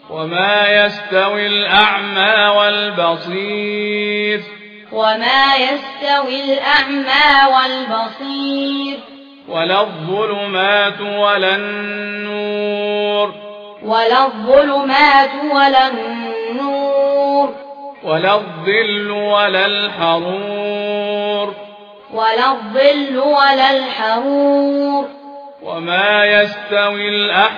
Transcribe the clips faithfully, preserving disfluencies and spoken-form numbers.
وما يستوي الأعمى والبصير وما يستوي الأعمى والبصير ولا الظلمات ولا النور ولا الظلمات ولا النور ولا الظل ولا الحرور ولا الظل ولا الحرور وما يستوي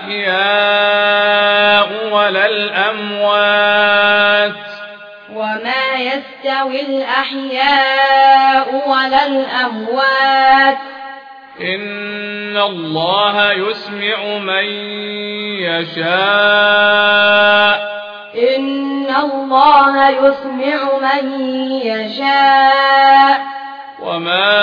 الأحياء ولا الأموات وما يستوي الأحياء ولا الأموات إن الله يسمع من يشاء إن الله يسمع من يشاء وما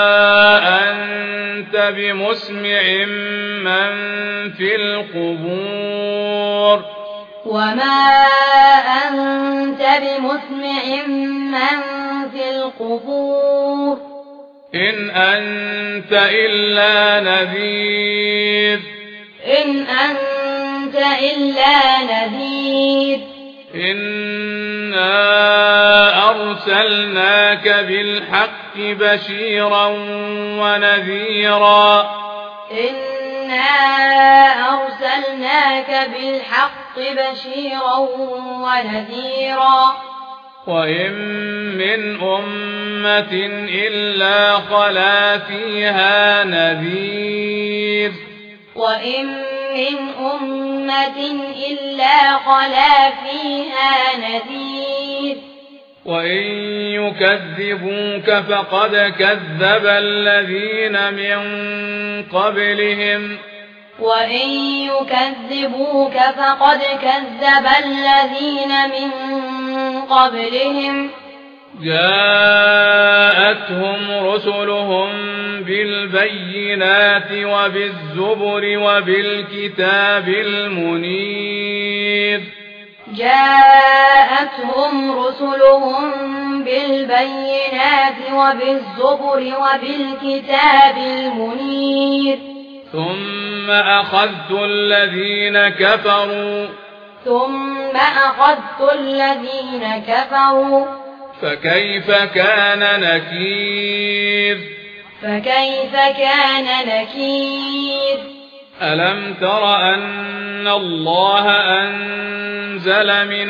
أنت بمسمع من في القبور وما أنت بمسمع من في القبور إن أنت إلا نذير إن أنت إلا نذير إنا أرسلناك بالحق بشيرا ونذيرا إنا أرسلناك بالحق بشيرا ونذيرا وإن من أمة إلا خلا فيها نذير وإن من أمة إلا خلا فيها نذير وإن يكذبوك فقد كذب الذين من قبلهم وإن يكذبوك فقد كذب الذين من قبلهم جاءتهم رسلهم بالبينات وبالزبر وبالكتاب المنير جاءتهم رسلهم بالبينات وبالزبر وبالكتاب المنير ثم أخذت الذين كفروا ثم أخذت الذين كفروا فكيف كان نكير فكيف كان نكير ألم تر أن الله أنزل من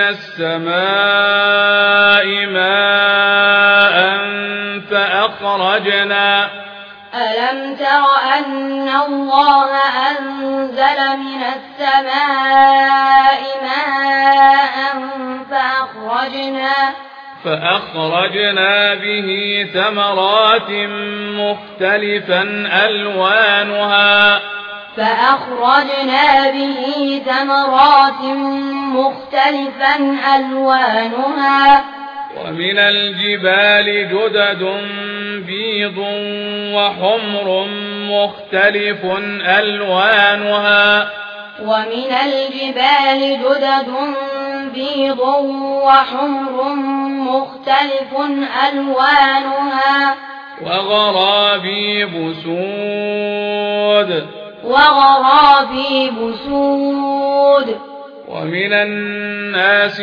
السماء ماء فأخرجنا ألم تر أن الله أنزل من السماء ماء فأخرجنا فأخرجنا به ثمرات مختلفا ألوانها فأخرجنا به ثمرات مختلفا ألوانها ومن الجبال جدد بيض وحمر مختلف ألوانها ومن الجبال جدد بيض وحمر مختلف ألوانها وغرابيب سود وغرابيب سود ومن الناس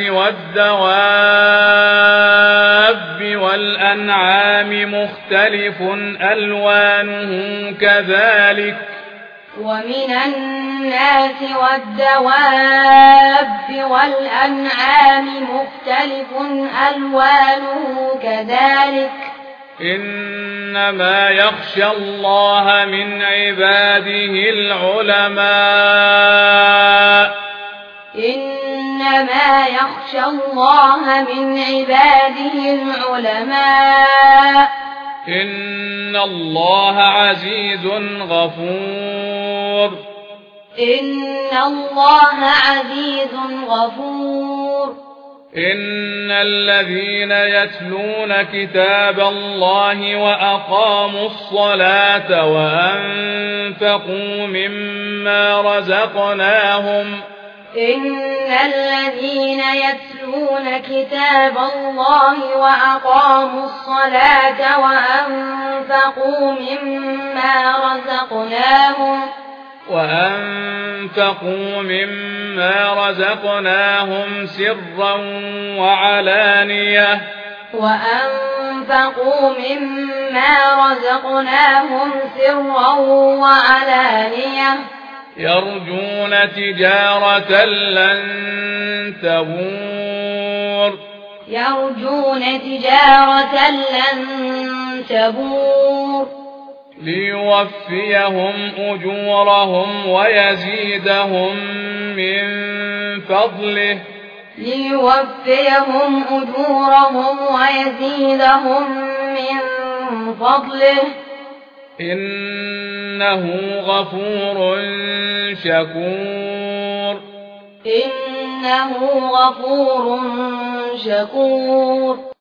والدواب والأنعام مختلف ألوانه كذلك ومن الناس والدواب والأنعام مختلف ألوانه كذلك إنما يخشى الله من عباده العلماء إنما يخشى الله من عباده العلماء إن الله عزيز غفور إن الله عزيز غفور إن الذين يتلون كتاب الله وأقاموا الصلاة وأنفقوا مما رزقناهم إن الذين يتلون كتاب الله وأقاموا الصلاة وأنفقوا مما رزقناهم وأنفقوا مما رزقناهم سرا وعلانية وأنفقوا مما رزقناهم سرا وعلانية يرجون تجارة لن تبور يرجون تجارة لن تبور ليوفيهم أجورهم ويزيدهم من فضله ليوفيهم أجورهم ويزيدهم من فضله إنه غفور شكور إنه غفور شكور